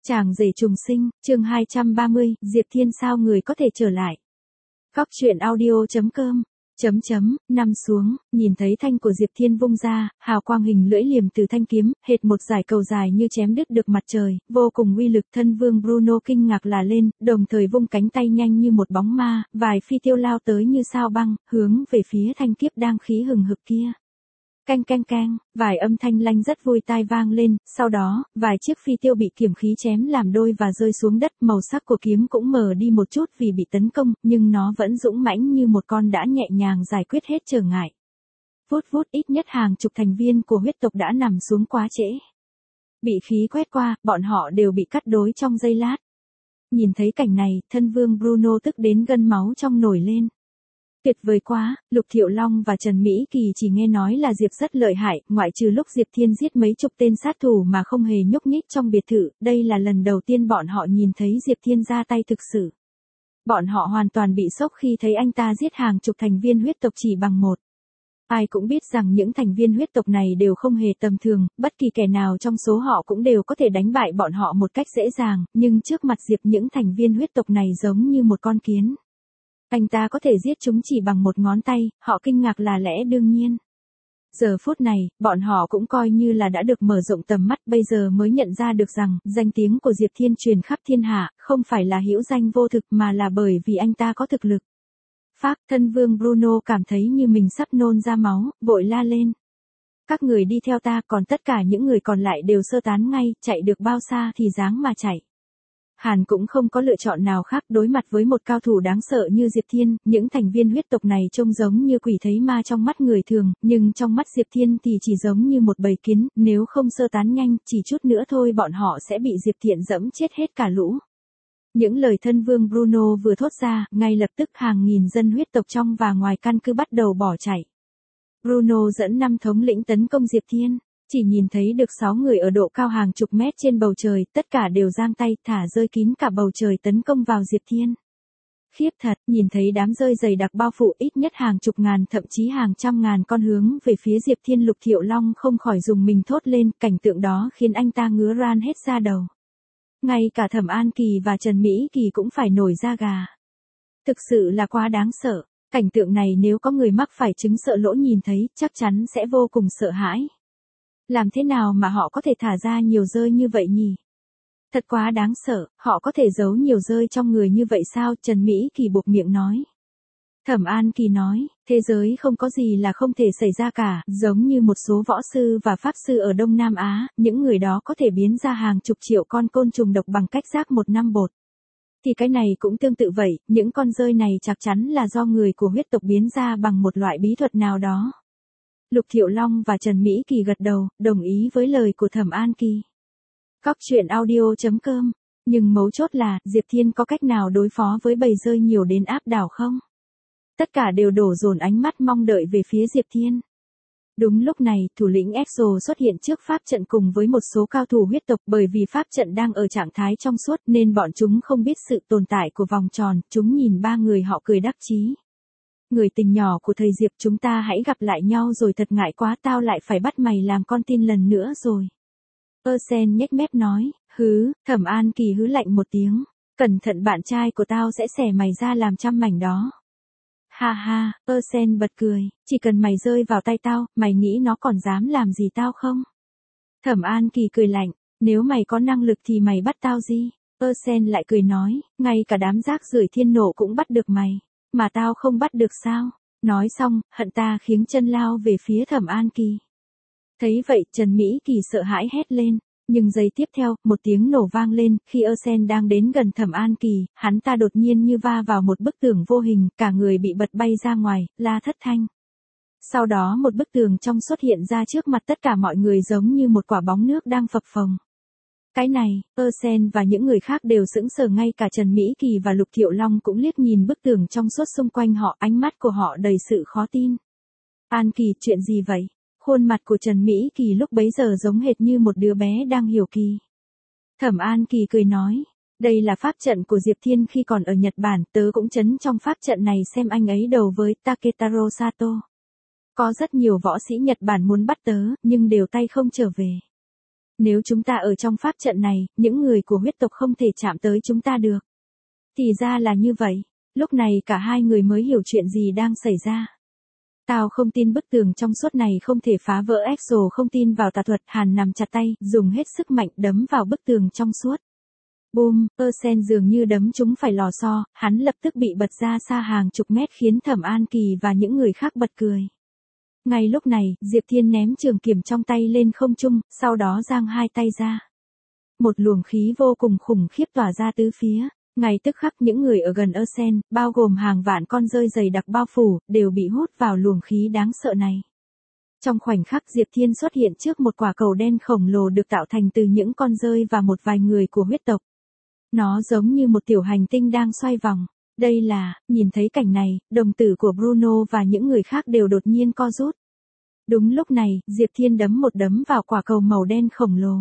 Chàng rể trùng sinh, chương 230, Diệp Thiên sao người có thể trở lại. Góc truyện audio.com. Nằm xuống, nhìn thấy thanh của Diệp Thiên vung ra, hào quang hình lưỡi liềm từ thanh kiếm, hệt một dải cầu dài như chém đứt được mặt trời, vô cùng uy lực. Thân vương Bruno kinh ngạc là lên, đồng thời vung cánh tay nhanh như một bóng ma, vài phi tiêu lao tới như sao băng, hướng về phía thanh kiếp đang khí hừng hực kia. Canh canh canh, vài âm thanh lanh rất vui tai vang lên, sau đó, vài chiếc phi tiêu bị kiếm khí chém làm đôi và rơi xuống đất, màu sắc của kiếm cũng mờ đi một chút vì bị tấn công, nhưng nó vẫn dũng mãnh như một con đã nhẹ nhàng giải quyết hết trở ngại. Vút vút, ít nhất hàng chục thành viên của huyết tộc đã nằm xuống quá trễ. Bị khí quét qua, bọn họ đều bị cắt đối trong giây lát. Nhìn thấy cảnh này, thân vương Bruno tức đến gân máu trong nổi lên. Tuyệt vời quá, Lục Thiệu Long và Trần Mỹ Kỳ chỉ nghe nói là Diệp rất lợi hại, ngoại trừ lúc Diệp Thiên giết mấy chục tên sát thủ mà không hề nhúc nhích trong biệt thự, đây là lần đầu tiên bọn họ nhìn thấy Diệp Thiên ra tay thực sự. Bọn họ hoàn toàn bị sốc khi thấy anh ta giết hàng chục thành viên huyết tộc chỉ bằng một. Ai cũng biết rằng những thành viên huyết tộc này đều không hề tầm thường, bất kỳ kẻ nào trong số họ cũng đều có thể đánh bại bọn họ một cách dễ dàng, nhưng trước mặt Diệp những thành viên huyết tộc này giống như một con kiến. Anh ta có thể giết chúng chỉ bằng một ngón tay, họ kinh ngạc là lẽ đương nhiên. Giờ phút này, bọn họ cũng coi như là đã được mở rộng tầm mắt, bây giờ mới nhận ra được rằng, danh tiếng của Diệp Thiên truyền khắp thiên hạ, không phải là hữu danh vô thực mà là bởi vì anh ta có thực lực. Phác, thân vương Bruno cảm thấy như mình sắp nôn ra máu, vội la lên. Các người đi theo ta, còn tất cả những người còn lại đều sơ tán ngay, chạy được bao xa thì dáng mà chạy. Hàn cũng không có lựa chọn nào khác, đối mặt với một cao thủ đáng sợ như Diệp Thiên, những thành viên huyết tộc này trông giống như quỷ thấy ma trong mắt người thường, nhưng trong mắt Diệp Thiên thì chỉ giống như một bầy kiến, nếu không sơ tán nhanh, chỉ chút nữa thôi bọn họ sẽ bị Diệp Thiện dẫm chết hết cả lũ. Những lời thân vương Bruno vừa thốt ra, ngay lập tức hàng nghìn dân huyết tộc trong và ngoài căn cứ bắt đầu bỏ chạy. Bruno dẫn 5 thống lĩnh tấn công Diệp Thiên. Chỉ nhìn thấy được 6 người ở độ cao hàng chục mét trên bầu trời, tất cả đều giang tay, thả rơi kín cả bầu trời tấn công vào Diệp Thiên. Khiếp thật, nhìn thấy đám rơi dày đặc bao phủ ít nhất hàng chục ngàn thậm chí hàng trăm ngàn con hướng về phía Diệp Thiên. Lục Thiệu Long không khỏi dùng mình thốt lên, cảnh tượng đó khiến anh ta ngứa ran hết da đầu. Ngay cả Thẩm An Kỳ và Trần Mỹ Kỳ cũng phải nổi da gà. Thực sự là quá đáng sợ, cảnh tượng này nếu có người mắc phải chứng sợ lỗ nhìn thấy, chắc chắn sẽ vô cùng sợ hãi. Làm thế nào mà họ có thể thả ra nhiều rơi như vậy nhỉ? Thật quá đáng sợ, họ có thể giấu nhiều rơi trong người như vậy sao? Trần Mỹ Kỳ buộc miệng nói. Thẩm An Kỳ nói, thế giới không có gì là không thể xảy ra cả, giống như một số võ sư và pháp sư ở Đông Nam Á, những người đó có thể biến ra hàng chục triệu con côn trùng độc bằng cách rác một năm bột. Thì cái này cũng tương tự vậy, những con rơi này chắc chắn là do người của huyết tộc biến ra bằng một loại bí thuật nào đó. Lục Thiệu Long và Trần Mỹ Kỳ gật đầu, đồng ý với lời của Thẩm An Kỳ. Góc truyện audio.com. Nhưng mấu chốt là, Diệp Thiên có cách nào đối phó với bầy rơi nhiều đến áp đảo không? Tất cả đều đổ dồn ánh mắt mong đợi về phía Diệp Thiên. Đúng lúc này, thủ lĩnh Exo xuất hiện trước pháp trận cùng với một số cao thủ huyết tộc, bởi vì pháp trận đang ở trạng thái trong suốt nên bọn chúng không biết sự tồn tại của vòng tròn, chúng nhìn ba người họ cười đắc chí. Người tình nhỏ của thầy Diệp, chúng ta hãy gặp lại nhau rồi, thật ngại quá, tao lại phải bắt mày làm con tin lần nữa rồi. Sen nhếch mép nói, hứ. Thẩm An Kỳ hứ lạnh một tiếng, cẩn thận bạn trai của tao sẽ xẻ mày ra làm trăm mảnh đó. Ha ha, Sen bật cười, chỉ cần mày rơi vào tay tao, mày nghĩ nó còn dám làm gì tao không? Thẩm An Kỳ cười lạnh, nếu mày có năng lực thì mày bắt tao gì? Sen lại cười nói, ngay cả đám rác rưởi thiên nộ cũng bắt được mày. Mà tao không bắt được sao? Nói xong, hận ta khiếng chân lao về phía Thẩm An Kỳ. Thấy vậy, Trần Mỹ Kỳ sợ hãi hét lên, nhưng giây tiếp theo, một tiếng nổ vang lên, khi Sen đang đến gần Thẩm An Kỳ, hắn ta đột nhiên như va vào một bức tường vô hình, cả người bị bật bay ra ngoài, la thất thanh. Sau đó một bức tường trong xuất hiện ra trước mặt tất cả mọi người giống như một quả bóng nước đang phập phồng. Cái này, Sen và những người khác đều sững sờ, ngay cả Trần Mỹ Kỳ và Lục Thiệu Long cũng liếc nhìn bức tường trong suốt xung quanh họ, ánh mắt của họ đầy sự khó tin. An Kỳ, chuyện gì vậy? Khuôn mặt của Trần Mỹ Kỳ lúc bấy giờ giống hệt như một đứa bé đang hiểu kỳ. Thẩm An Kỳ cười nói, đây là pháp trận của Diệp Thiên khi còn ở Nhật Bản, tớ cũng trấn trong pháp trận này xem anh ấy đầu với Taketaro Sato. Có rất nhiều võ sĩ Nhật Bản muốn bắt tớ, nhưng đều tay không trở về. Nếu chúng ta ở trong pháp trận này, những người của huyết tộc không thể chạm tới chúng ta được. Thì ra là như vậy. Lúc này cả hai người mới hiểu chuyện gì đang xảy ra. Tao không tin bức tường trong suốt này không thể phá vỡ, Exo không tin vào tà thuật. Hàn nằm chặt tay, dùng hết sức mạnh đấm vào bức tường trong suốt. Boom, Persen dường như đấm chúng phải lò xo, hắn lập tức bị bật ra xa hàng chục mét khiến Thẩm An Kỳ và những người khác bật cười. Ngay lúc này, Diệp Thiên ném trường kiếm trong tay lên không trung, sau đó giang hai tay ra. Một luồng khí vô cùng khủng khiếp tỏa ra tứ phía. Ngay tức khắc những người ở gần Persen, bao gồm hàng vạn con rơi dày đặc bao phủ, đều bị hút vào luồng khí đáng sợ này. Trong khoảnh khắc Diệp Thiên xuất hiện trước một quả cầu đen khổng lồ được tạo thành từ những con rơi và một vài người của huyết tộc. Nó giống như một tiểu hành tinh đang xoay vòng. Đây là, nhìn thấy cảnh này, đồng tử của Bruno và những người khác đều đột nhiên co rút. Đúng lúc này, Diệp Thiên đấm một đấm vào quả cầu màu đen khổng lồ.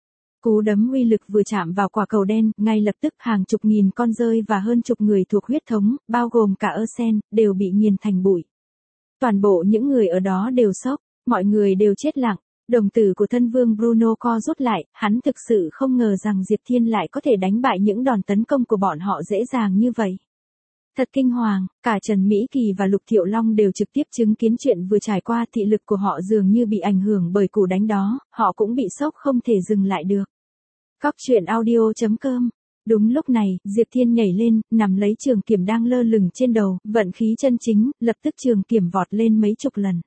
Cú đấm uy lực vừa chạm vào quả cầu đen, ngay lập tức hàng chục nghìn con rơi và hơn chục người thuộc huyết thống, bao gồm cả Persen, đều bị nghiền thành bụi. Toàn bộ những người ở đó đều sốc, mọi người đều chết lặng. Đồng tử của thân vương Bruno co rút lại, hắn thực sự không ngờ rằng Diệp Thiên lại có thể đánh bại những đòn tấn công của bọn họ dễ dàng như vậy. Thật kinh hoàng, cả Trần Mỹ Kỳ và Lục Thiệu Long đều trực tiếp chứng kiến chuyện vừa trải qua, thị lực của họ dường như bị ảnh hưởng bởi cú đánh đó, họ cũng bị sốc không thể dừng lại được. Cóc truyện audio.com. Đúng lúc này, Diệp Thiên nhảy lên, nắm lấy trường kiếm đang lơ lửng trên đầu, vận khí chân chính, lập tức trường kiếm vọt lên mấy chục lần.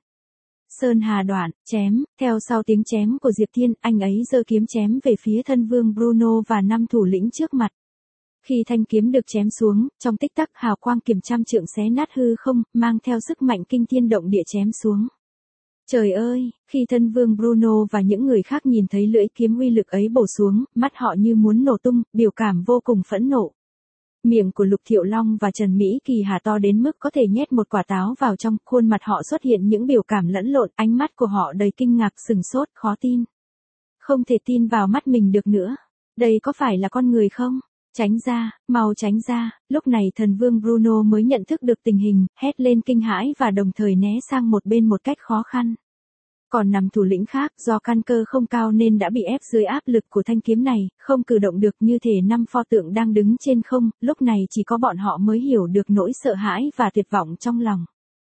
Sơn hà đoạn, chém, theo sau tiếng chém của Diệp Thiên, anh ấy giơ kiếm chém về phía thân vương Bruno và 5 thủ lĩnh trước mặt. Khi thanh kiếm được chém xuống, trong tích tắc hào quang kiếm trăm trượng xé nát hư không, mang theo sức mạnh kinh thiên động địa chém xuống. Trời ơi, khi thân vương Bruno và những người khác nhìn thấy lưỡi kiếm uy lực ấy bổ xuống, mắt họ như muốn nổ tung, biểu cảm vô cùng phẫn nộ. Miệng của Lục Thiệu Long và Trần Mỹ Kỳ hà to đến mức có thể nhét một quả táo vào trong, khuôn mặt họ xuất hiện những biểu cảm lẫn lộn, ánh mắt của họ đầy kinh ngạc, sừng sốt, khó tin. Không thể tin vào mắt mình được nữa. Đây có phải là con người không? Tránh ra, mau tránh ra. Lúc này thần vương Bruno mới nhận thức được tình hình, hét lên kinh hãi và đồng thời né sang một bên một cách khó khăn. Còn 5 thủ lĩnh khác, do căn cơ không cao nên đã bị ép dưới áp lực của thanh kiếm này, không cử động được, như thể 5 pho tượng đang đứng trên không, lúc này chỉ có bọn họ mới hiểu được nỗi sợ hãi và tuyệt vọng trong lòng.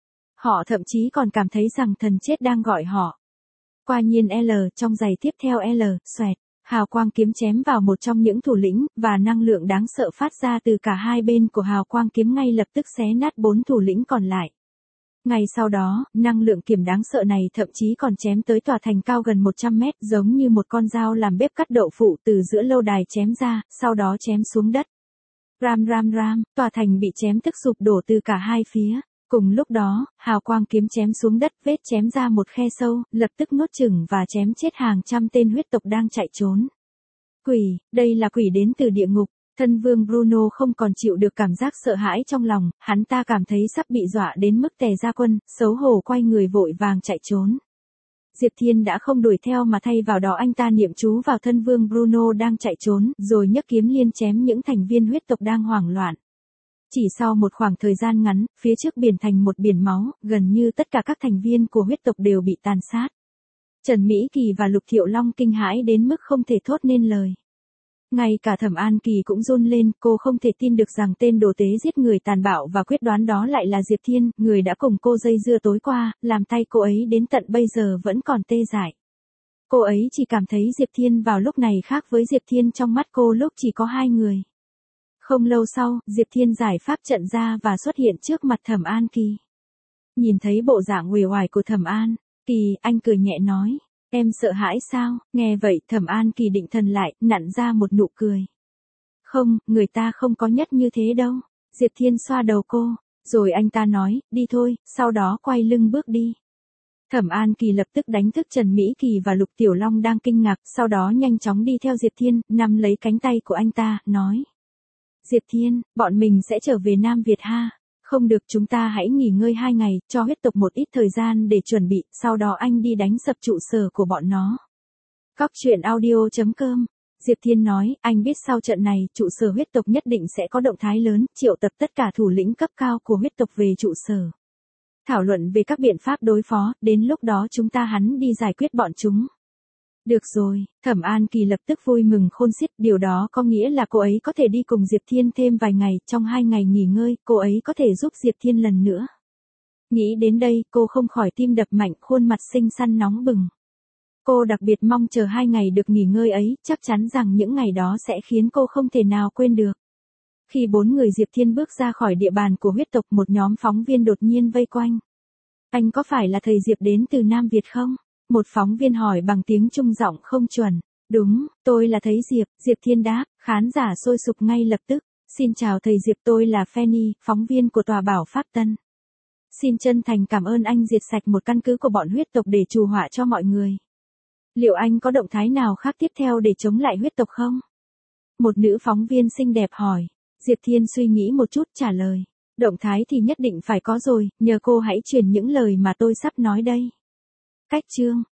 Họ thậm chí còn cảm thấy rằng thần chết đang gọi họ. Quả nhiên L, trong giây tiếp theo L, xoẹt, hào quang kiếm chém vào một trong những thủ lĩnh, và năng lượng đáng sợ phát ra từ cả hai bên của hào quang kiếm ngay lập tức xé nát 4 thủ lĩnh còn lại. Ngay sau đó, năng lượng kiếm đáng sợ này thậm chí còn chém tới tòa thành cao gần 100 mét, giống như một con dao làm bếp cắt đậu phụ từ giữa lâu đài chém ra, sau đó chém xuống đất. Ram ram ram, tòa thành bị chém tức sụp đổ từ cả hai phía. Cùng lúc đó, hào quang kiếm chém xuống đất, vết chém ra một khe sâu, lập tức nuốt chửng và chém chết hàng trăm tên huyết tộc đang chạy trốn. Quỷ, đây là quỷ đến từ địa ngục. Thân vương Bruno không còn chịu được cảm giác sợ hãi trong lòng, hắn ta cảm thấy sắp bị dọa đến mức tè ra quần, xấu hổ quay người vội vàng chạy trốn. Diệp Thiên đã không đuổi theo mà thay vào đó anh ta niệm chú vào thân vương Bruno đang chạy trốn, rồi nhấc kiếm liên chém những thành viên huyết tộc đang hoảng loạn. Chỉ sau một khoảng thời gian ngắn, phía trước biển thành một biển máu, gần như tất cả các thành viên của huyết tộc đều bị tàn sát. Trần Mỹ Kỳ và Lục Thiệu Long kinh hãi đến mức không thể thốt nên lời. Ngay cả Thẩm An Kỳ cũng run lên, cô không thể tin được rằng tên đồ tế giết người tàn bạo và quyết đoán đó lại là Diệp Thiên, người đã cùng cô dây dưa tối qua, làm tay cô ấy đến tận bây giờ vẫn còn tê dại. Cô ấy chỉ cảm thấy Diệp Thiên vào lúc này khác với Diệp Thiên trong mắt cô lúc chỉ có 2 người. Không lâu sau, Diệp Thiên giải pháp trận ra và xuất hiện trước mặt Thẩm An Kỳ. Nhìn thấy bộ dạng uể oải của Thẩm An Kỳ, anh cười nhẹ nói. Em sợ hãi sao? Nghe vậy Thẩm An Kỳ định thần lại, nặn ra một nụ cười. Không, người ta không có nhất như thế đâu. Diệp Thiên xoa đầu cô, rồi anh ta nói, đi thôi, sau đó quay lưng bước đi. Thẩm An Kỳ lập tức đánh thức Trần Mỹ Kỳ và Lục Tiểu Long đang kinh ngạc, sau đó nhanh chóng đi theo Diệp Thiên, nắm lấy cánh tay của anh ta, nói. Diệp Thiên, bọn mình sẽ trở về Nam Việt ha. Không được, chúng ta hãy nghỉ ngơi 2 ngày, cho huyết tộc một ít thời gian để chuẩn bị, sau đó anh đi đánh sập trụ sở của bọn nó. Cóc truyện audio.com. Diệp Thiên nói, anh biết sau trận này, trụ sở huyết tộc nhất định sẽ có động thái lớn, triệu tập tất cả thủ lĩnh cấp cao của huyết tộc về trụ sở. Thảo luận về các biện pháp đối phó, đến lúc đó chúng ta hắn đi giải quyết bọn chúng. Được rồi, Thẩm An Kỳ lập tức vui mừng khôn xiết, điều đó có nghĩa là cô ấy có thể đi cùng Diệp Thiên thêm vài ngày, trong 2 ngày nghỉ ngơi, cô ấy có thể giúp Diệp Thiên lần nữa. Nghĩ đến đây, cô không khỏi tim đập mạnh, khuôn mặt xinh xắn nóng bừng. Cô đặc biệt mong chờ 2 ngày được nghỉ ngơi ấy, chắc chắn rằng những ngày đó sẽ khiến cô không thể nào quên được. Khi 4 người Diệp Thiên bước ra khỏi địa bàn của huyết tộc, một nhóm phóng viên đột nhiên vây quanh. Anh có phải là thầy Diệp đến từ Nam Việt không? Một phóng viên hỏi bằng tiếng Trung giọng không chuẩn. Đúng, tôi là thầy Diệp, Diệp Thiên đáp, khán giả sôi sục ngay lập tức. Xin chào thầy Diệp, tôi là Fanny, phóng viên của tòa Bảo Pháp Tân. Xin chân thành cảm ơn anh diệt sạch một căn cứ của bọn huyết tộc để trù họa cho mọi người. Liệu anh có động thái nào khác tiếp theo để chống lại huyết tộc không? Một nữ phóng viên xinh đẹp hỏi. Diệp Thiên suy nghĩ một chút trả lời. Động thái thì nhất định phải có rồi, nhờ cô hãy truyền những lời mà tôi sắp nói đây. Cách chương